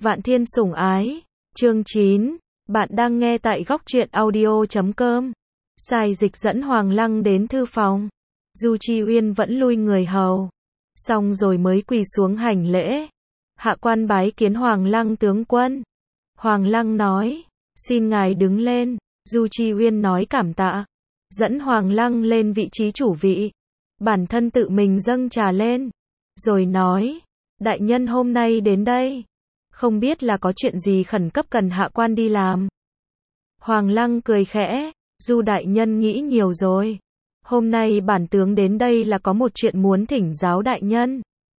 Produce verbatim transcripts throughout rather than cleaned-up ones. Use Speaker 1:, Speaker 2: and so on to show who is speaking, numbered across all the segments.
Speaker 1: Vạn Thiên sủng ái, chương chín. Bạn đang nghe tại góc truyện audio chấm com. Sai Dịch dẫn Hoàng Lăng đến thư phòng. Du Chi Uyên vẫn lui người hầu. Xong rồi mới quỳ xuống hành lễ. Hạ quan bái kiến Hoàng Lăng tướng quân. Hoàng Lăng nói, xin ngài đứng lên. Du Chi Uyên nói cảm tạ. Dẫn Hoàng Lăng lên vị trí chủ vị. Bản thân tự mình dâng trà lên. Rồi nói, đại nhân hôm nay đến đây. Không biết là có chuyện gì khẩn cấp cần hạ quan đi làm. Hoàng Lăng cười khẽ, Du đại nhân nghĩ nhiều rồi. Hôm nay bản tướng đến đây là có một chuyện muốn thỉnh giáo đại nhân.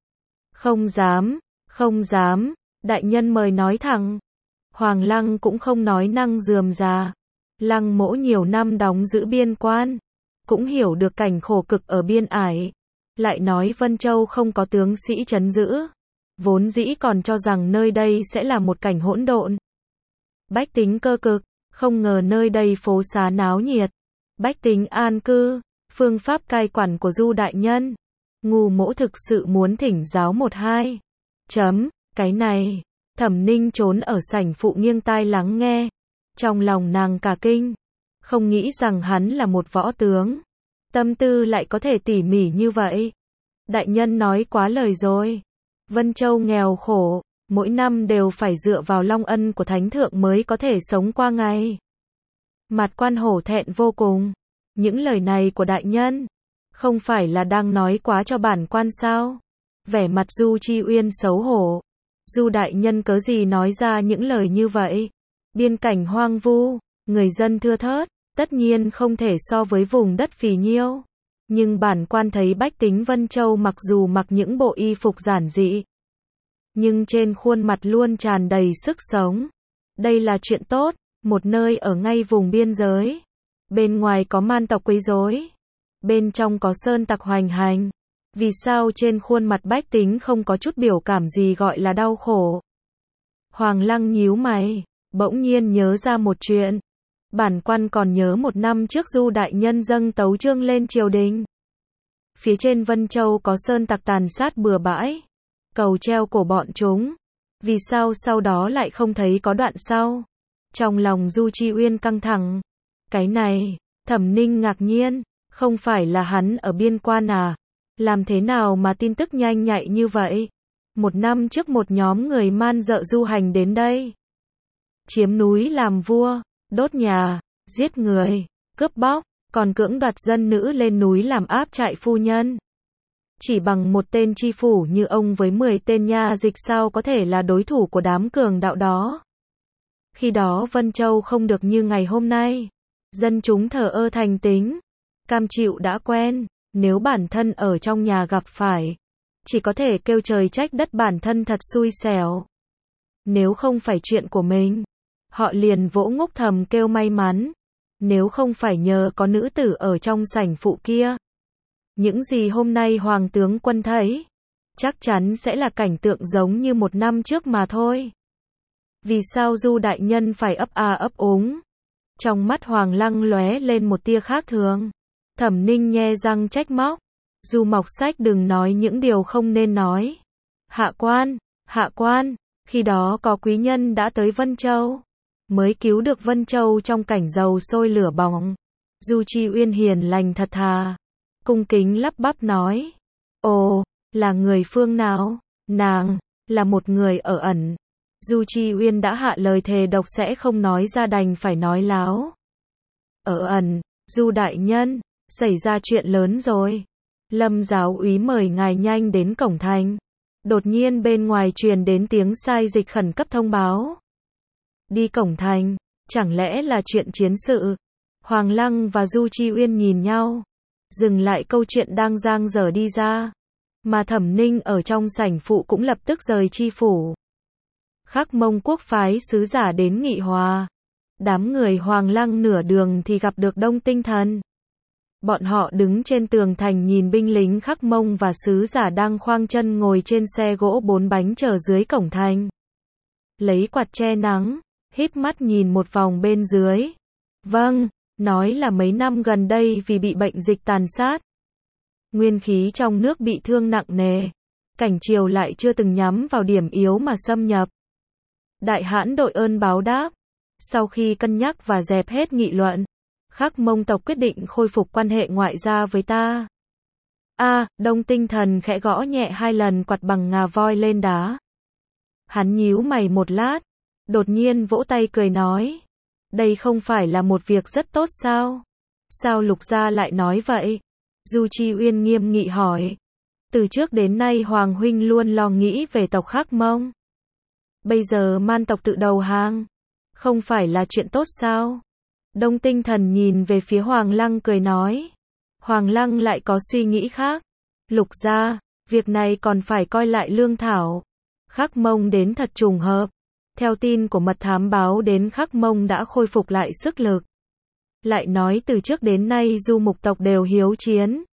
Speaker 1: Không dám, không dám, đại nhân mời nói thẳng. Hoàng Lăng cũng không nói năng rườm rà. Lăng Mỗ nhiều năm đóng giữ biên quan, cũng hiểu được cảnh khổ cực ở biên ải. Lại nói Vân Châu không có tướng sĩ trấn giữ. Vốn dĩ còn cho rằng nơi đây sẽ là một cảnh hỗn độn. Bách tính cơ cực, không ngờ nơi đây phố xá náo nhiệt. Bách tính an cư, phương pháp cai quản của Du đại nhân. Ngu Mỗ thực sự muốn thỉnh giáo một hai. Chấm, cái này, Thẩm Ninh trốn ở sảnh phụ nghiêng tai lắng nghe. Trong lòng nàng cả kinh, không nghĩ rằng hắn là một võ tướng. Tâm tư lại có thể tỉ mỉ như vậy. Đại nhân nói quá lời rồi. Vân Châu nghèo khổ, mỗi năm đều phải dựa vào long ân của thánh thượng mới có thể sống qua ngày. Mặt quan hổ thẹn vô cùng. Những lời này của đại nhân, không phải là đang nói quá cho bản quan sao? Vẻ mặt Du Chi Uyên xấu hổ. Du đại nhân cớ gì nói ra những lời như vậy? Biên cảnh hoang vu, người dân thưa thớt, tất nhiên không thể so với vùng đất phì nhiêu. Nhưng bản quan thấy bách tính Vân Châu mặc dù mặc những bộ y phục giản dị, nhưng trên khuôn mặt luôn tràn đầy sức sống. Đây là chuyện tốt, một nơi ở ngay vùng biên giới. Bên ngoài có man tộc quấy rối, bên trong có sơn tặc hoành hành. Vì sao trên khuôn mặt bách tính không có chút biểu cảm gì gọi là đau khổ? Hoàng Lăng nhíu mày, bỗng nhiên nhớ ra một chuyện. Bản quan còn nhớ một năm trước Du đại nhân dâng tấu chương lên triều đình. Phía trên Vân Châu có sơn tặc tàn sát bừa bãi, cầu treo cổ bọn chúng. Vì sao sau đó lại không thấy có đoạn sau? Trong lòng Du Chi Uyên căng thẳng. Cái này, Thẩm Ninh ngạc nhiên, không phải là hắn ở biên quan à? Làm thế nào mà tin tức nhanh nhạy như vậy? Một năm trước một nhóm người man dợ du hành đến đây. Chiếm núi làm vua, đốt nhà, giết người, cướp bóc, còn cưỡng đoạt dân nữ lên núi làm áp trại phu nhân. Chỉ bằng một tên chi phủ như ông với mười tên nha dịch sao có thể là đối thủ của đám cường đạo đó. Khi đó Vân Châu không được như ngày hôm nay. Dân chúng thờ ơ thành tính, cam chịu đã quen. Nếu bản thân ở trong nhà gặp phải, chỉ có thể kêu trời trách đất bản thân thật xui xẻo. Nếu không phải chuyện của mình, họ liền vỗ ngốc thầm kêu may mắn. Nếu không phải nhờ có nữ tử ở trong sảnh phụ kia, những gì hôm nay Hoàng tướng quân thấy, chắc chắn sẽ là cảnh tượng giống như một năm trước mà thôi. Vì sao Du đại nhân phải ấp a ấp úng? Trong mắt Hoàng Lăng lóe lên một tia khác thường. Thẩm Ninh nhe răng trách móc. Du mọc sách đừng nói những điều không nên nói. Hạ quan, hạ quan, khi đó có quý nhân đã tới Vân Châu, mới cứu được Vân Châu trong cảnh dầu sôi lửa bỏng. Du Chi Uyên hiền lành thật thà, cung kính lắp bắp nói. Ồ, là người phương nào? Nàng, là một người ở ẩn. Du Chi Uyên đã hạ lời thề độc sẽ không nói ra đành phải nói láo. Ở ẩn, Du đại nhân, xảy ra chuyện lớn rồi. Lâm giáo úy mời ngài nhanh đến cổng thành. Đột nhiên bên ngoài truyền đến tiếng sai dịch khẩn cấp thông báo. Đi cổng thành, chẳng lẽ là chuyện chiến sự? Hoàng Lăng và Du Chi Uyên nhìn nhau, dừng lại câu chuyện đang dang dở đi ra. Mà Thẩm Ninh ở trong sảnh phụ cũng lập tức rời chi phủ. Khắc Mông quốc phái sứ giả đến nghị hòa. Đám người Hoàng Lăng nửa đường thì gặp được Đông Tinh Thần. Bọn họ đứng trên tường thành nhìn binh lính Khắc Mông và sứ giả đang khoang chân ngồi trên xe gỗ bốn bánh chờ dưới cổng thành. Lấy quạt che nắng, híp mắt nhìn một vòng bên dưới. Vâng, nói là mấy năm gần đây vì bị bệnh dịch tàn sát. Nguyên khí trong nước bị thương nặng nề. Cảnh triều lại chưa từng nhắm vào điểm yếu mà xâm nhập. Đại hãn đội ơn báo đáp. Sau khi cân nhắc và dẹp hết nghị luận, Khắc Mông tộc quyết định khôi phục quan hệ ngoại giao với ta. A, Đông Tinh Thần khẽ gõ nhẹ hai lần quạt bằng ngà voi lên đá. Hắn nhíu mày một lát, đột nhiên vỗ tay cười nói. Đây không phải là một việc rất tốt sao? Sao Lục gia lại nói vậy? Du Chi Uyên nghiêm nghị hỏi. Từ trước đến nay Hoàng huynh luôn lo nghĩ về tộc Khắc Mông. Bây giờ Man tộc tự đầu hàng, không phải là chuyện tốt sao? Đông Tinh Thần nhìn về phía Hoàng Lăng cười nói. Hoàng Lăng lại có suy nghĩ khác. Lục gia, việc này còn phải coi lại lương thảo. Khắc Mông đến thật trùng hợp. Theo tin của mật thám báo đến Khắc Mông đã khôi phục lại sức lực. Lại nói từ trước đến nay du mục tộc đều hiếu chiến.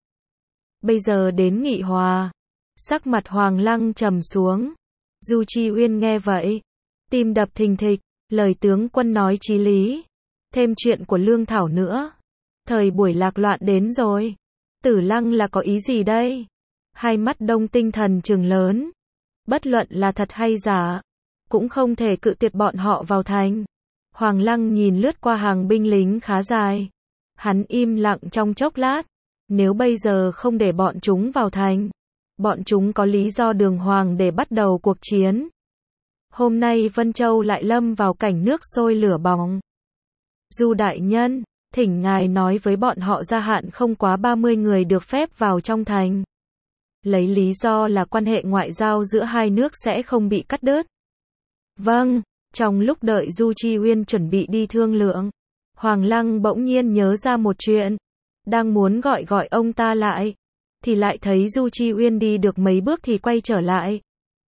Speaker 1: Bây giờ đến nghị hòa. Sắc mặt Hoàng Lăng trầm xuống. Du Chi Uyên nghe vậy, tim đập thình thịch, lời tướng quân nói chí lý. Thêm chuyện của lương thảo nữa. Thời buổi lạc loạn đến rồi. Tử Lăng là có ý gì đây? Hai mắt Đông Tinh Thần trừng lớn. Bất luận là thật hay giả, cũng không thể cự tuyệt bọn họ vào thành. Hoàng Lăng nhìn lướt qua hàng binh lính khá dài. Hắn im lặng trong chốc lát. Nếu bây giờ không để bọn chúng vào thành, bọn chúng có lý do đường hoàng để bắt đầu cuộc chiến. Hôm nay Vân Châu lại lâm vào cảnh nước sôi lửa bỏng. Du đại nhân, thỉnh ngài nói với bọn họ gia hạn không quá ba mươi người được phép vào trong thành. Lấy lý do là quan hệ ngoại giao giữa hai nước sẽ không bị cắt đứt. Vâng, trong lúc đợi Du Chi Uyên chuẩn bị đi thương lượng, Hoàng Lăng bỗng nhiên nhớ ra một chuyện. Đang muốn gọi gọi ông ta lại, thì lại thấy Du Chi Uyên đi được mấy bước thì quay trở lại.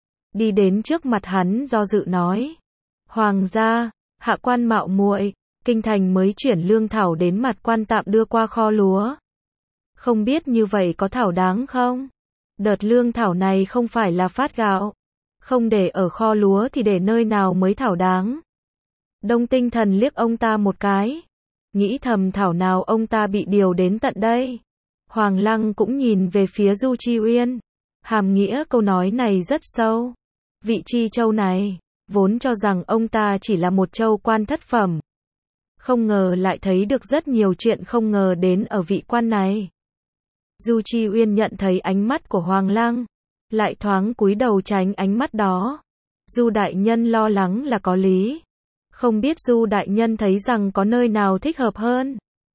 Speaker 1: Đi đến trước mặt hắn do dự nói. Hoàng gia, hạ quan mạo muội, kinh thành mới chuyển lương thảo đến mặt quan tạm đưa qua kho lúa. Không biết như vậy có thảo đáng không? Đợt lương thảo này không phải là phát gạo. Không để ở kho lúa thì để nơi nào mới thảo đáng. Đông Tinh Thần liếc ông ta một cái. Nghĩ thầm thảo nào ông ta bị điều đến tận đây. Hoàng Lăng cũng nhìn về phía Du Chi Uyên. Hàm nghĩa câu nói này rất sâu. Vị Chi Châu này, vốn cho rằng ông ta chỉ là một châu quan thất phẩm. Không ngờ lại thấy được rất nhiều chuyện không ngờ đến ở vị quan này. Du Chi Uyên nhận thấy ánh mắt của Hoàng Lăng, lại thoáng cúi đầu tránh ánh mắt đó. Du đại nhân lo lắng là có lý. Không biết Du đại nhân thấy rằng có nơi nào thích hợp hơn?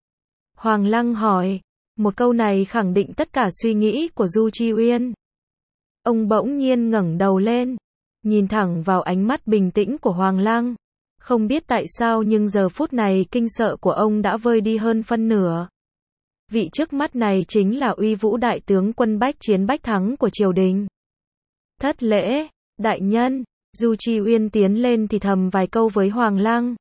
Speaker 1: Hoàng Lăng hỏi. Một câu này khẳng định tất cả suy nghĩ của Du Chi Uyên. Ông bỗng nhiên ngẩng đầu lên, nhìn thẳng vào ánh mắt bình tĩnh của Hoàng Lăng. Không biết tại sao nhưng giờ phút này kinh sợ của ông đã vơi đi hơn phân nửa. Vị trước mắt này chính là uy vũ đại tướng quân bách chiến bách thắng của triều đình. Thất lễ, đại nhân. Du Chi Uyên tiến lên thì thầm vài câu với Hoàng Lăng.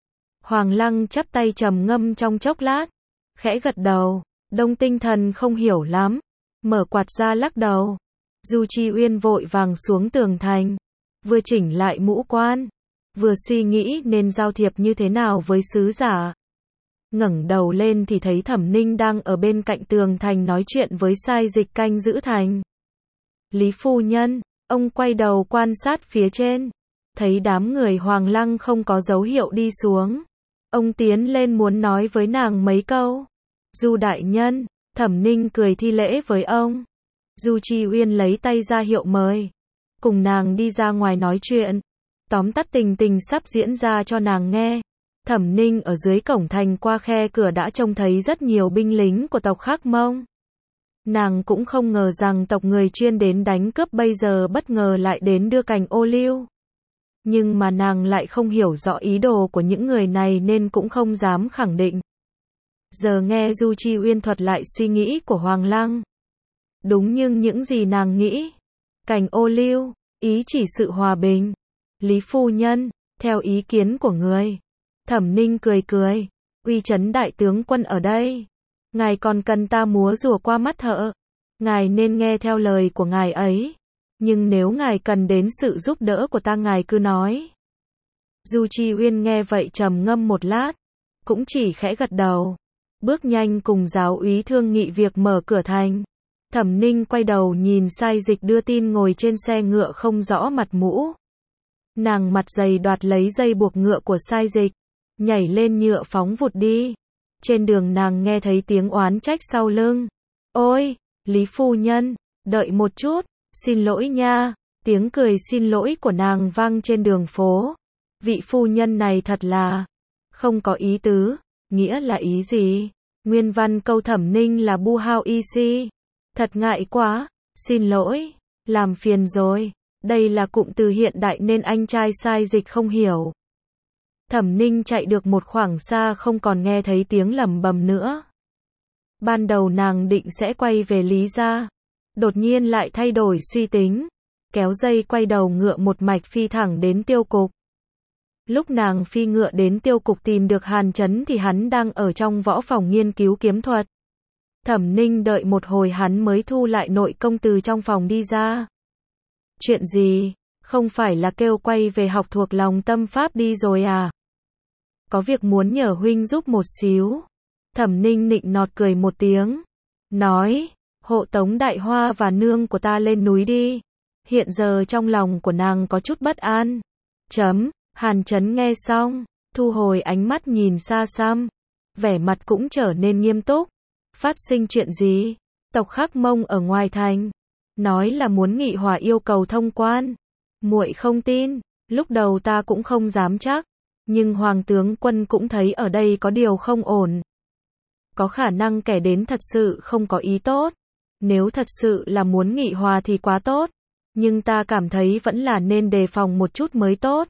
Speaker 1: Hoàng Lăng chắp tay trầm ngâm trong chốc lát, khẽ gật đầu. Đông Tinh Thần không hiểu lắm, mở quạt ra lắc đầu. Du Chi Uyên vội vàng xuống tường thành, vừa chỉnh lại mũ quan, vừa suy nghĩ nên giao thiệp như thế nào với sứ giả. Ngẩng đầu lên thì thấy Thẩm Ninh đang ở bên cạnh tường thành nói chuyện với sai dịch canh giữ thành. Lý phu nhân, ông quay đầu quan sát phía trên, thấy đám người Hoàng Lăng không có dấu hiệu đi xuống. Ông tiến lên muốn nói với nàng mấy câu. Du đại nhân, Thẩm Ninh cười thi lễ với ông. Du Chi Uyên lấy tay ra hiệu mời, cùng nàng đi ra ngoài nói chuyện, tóm tắt tình tình sắp diễn ra cho nàng nghe. Thẩm Ninh ở dưới cổng thành qua khe cửa đã trông thấy rất nhiều binh lính của tộc Khắc Mông. Nàng cũng không ngờ rằng tộc người chuyên đến đánh cướp bây giờ bất ngờ lại đến đưa cành ô liu. Nhưng mà nàng lại không hiểu rõ ý đồ của những người này nên cũng không dám khẳng định. Giờ nghe Du Chi Uyên thuật lại suy nghĩ của Hoàng Lăng. Đúng như những gì nàng nghĩ. Cành ô liu, ý chỉ sự hòa bình. Lý phu nhân, theo ý kiến của người. Thẩm Ninh cười cười. Uy chấn đại tướng quân ở đây. Ngài còn cần ta múa rùa qua mắt thợ. Ngài nên nghe theo lời của ngài ấy. Nhưng nếu ngài cần đến sự giúp đỡ của ta ngài cứ nói. Du Chi Uyên nghe vậy trầm ngâm một lát, cũng chỉ khẽ gật đầu. Bước nhanh cùng giáo úy thương nghị việc mở cửa thành. Thẩm Ninh quay đầu nhìn sai dịch đưa tin ngồi trên xe ngựa không rõ mặt mũ. Nàng mặt dày đoạt lấy dây buộc ngựa của Sai Dịch, nhảy lên ngựa phóng vụt đi. Trên đường nàng nghe thấy tiếng oán trách sau lưng. Ôi, Lý phu nhân, đợi một chút, xin lỗi nha. Tiếng cười xin lỗi của nàng vang trên đường phố. Vị phu nhân này thật là không có ý tứ. Nghĩa là ý gì? Nguyên văn câu Thẩm Ninh là bu hao y si. Thật ngại quá, xin lỗi, làm phiền rồi. Đây là cụm từ hiện đại nên anh trai Sai Dịch không hiểu. Thẩm Ninh chạy được một khoảng xa không còn nghe thấy tiếng lẩm bẩm nữa. Ban đầu nàng định sẽ quay về Lý gia, đột nhiên lại thay đổi suy tính, kéo dây quay đầu ngựa một mạch phi thẳng đến Tiêu Cục. Lúc nàng phi ngựa đến Tiêu Cục tìm được Hàn Chấn thì hắn đang ở trong võ phòng nghiên cứu kiếm thuật. Thẩm Ninh đợi một hồi hắn mới thu lại nội công từ trong phòng đi ra. Chuyện gì? Không phải là kêu quay về học thuộc lòng tâm pháp đi rồi à? Có việc muốn nhờ huynh giúp một xíu. Thẩm Ninh nịnh nọt cười một tiếng, nói, hộ tống Đại Hoa và nương của ta lên núi đi. Hiện giờ trong lòng của nàng có chút bất an. Chấm, Hàn Chấn nghe xong, thu hồi ánh mắt nhìn xa xăm, vẻ mặt cũng trở nên nghiêm túc. Phát sinh chuyện gì? Tộc Khắc Mông ở ngoài thành, nói là muốn nghị hòa yêu cầu thông quan. Muội không tin, lúc đầu ta cũng không dám chắc, nhưng Hoàng tướng quân cũng thấy ở đây có điều không ổn. Có khả năng kẻ đến thật sự không có ý tốt. Nếu thật sự là muốn nghị hòa thì quá tốt, nhưng ta cảm thấy vẫn là nên đề phòng một chút mới tốt.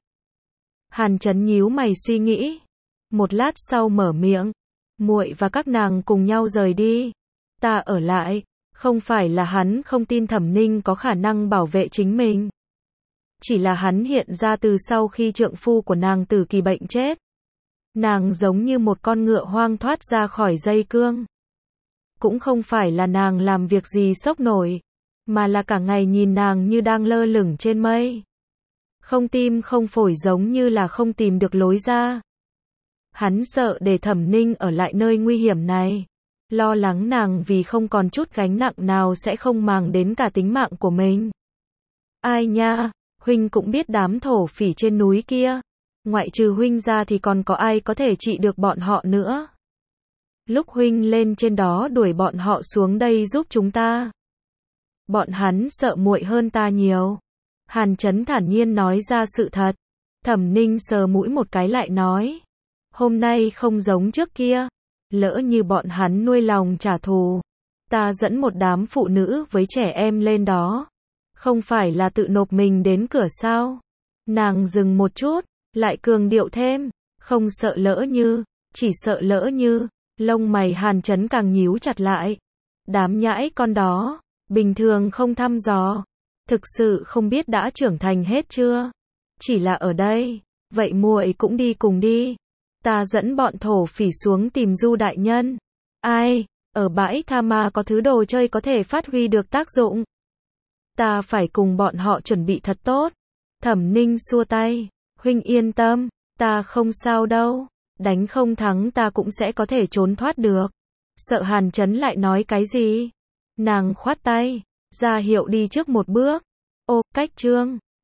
Speaker 1: Hàn Chấn nhíu mày suy nghĩ, một lát sau mở miệng, muội và các nàng cùng nhau rời đi, ta ở lại. Không phải là hắn không tin Thẩm Ninh có khả năng bảo vệ chính mình, chỉ là hắn hiện ra từ sau khi trượng phu của nàng Tử Kỳ bệnh chết. Nàng giống như một con ngựa hoang thoát ra khỏi dây cương. Cũng không phải là nàng làm việc gì sốc nổi, mà là cả ngày nhìn nàng như đang lơ lửng trên mây. Không tim không phổi, giống như là không tìm được lối ra. Hắn sợ để Thẩm Ninh ở lại nơi nguy hiểm này, lo lắng nàng vì không còn chút gánh nặng nào sẽ không màng đến cả tính mạng của mình. Ai nha, huynh cũng biết đám thổ phỉ trên núi kia, ngoại trừ huynh ra thì còn có ai có thể trị được bọn họ nữa. Lúc huynh lên trên đó đuổi bọn họ xuống đây giúp chúng ta, bọn hắn sợ muội hơn ta nhiều. Hàn Chấn thản nhiên nói ra sự thật. Thẩm Ninh sờ mũi một cái lại nói, hôm nay không giống trước kia, lỡ như bọn hắn nuôi lòng trả thù, ta dẫn một đám phụ nữ với trẻ em lên đó, không phải là tự nộp mình đến cửa sao? Nàng dừng một chút, lại cường điệu thêm, không sợ lỡ như, chỉ sợ lỡ như. Lông mày Hàn Chấn càng nhíu chặt lại. Đám nhãi con đó, bình thường không thăm dò, thực sự không biết đã trưởng thành hết chưa? Chỉ là ở đây, vậy muội cũng đi cùng đi. Ta dẫn bọn thổ phỉ xuống tìm Du đại nhân. Ai, ở bãi Tha Ma có thứ đồ chơi có thể phát huy được tác dụng. Ta phải cùng bọn họ chuẩn bị thật tốt. Thẩm Ninh xua tay, huynh yên tâm, ta không sao đâu. Đánh không thắng ta cũng sẽ có thể trốn thoát được. Sợ Hàn Chấn lại nói cái gì? Nàng khoát tay, ra hiệu đi trước một bước. Ô, cách chương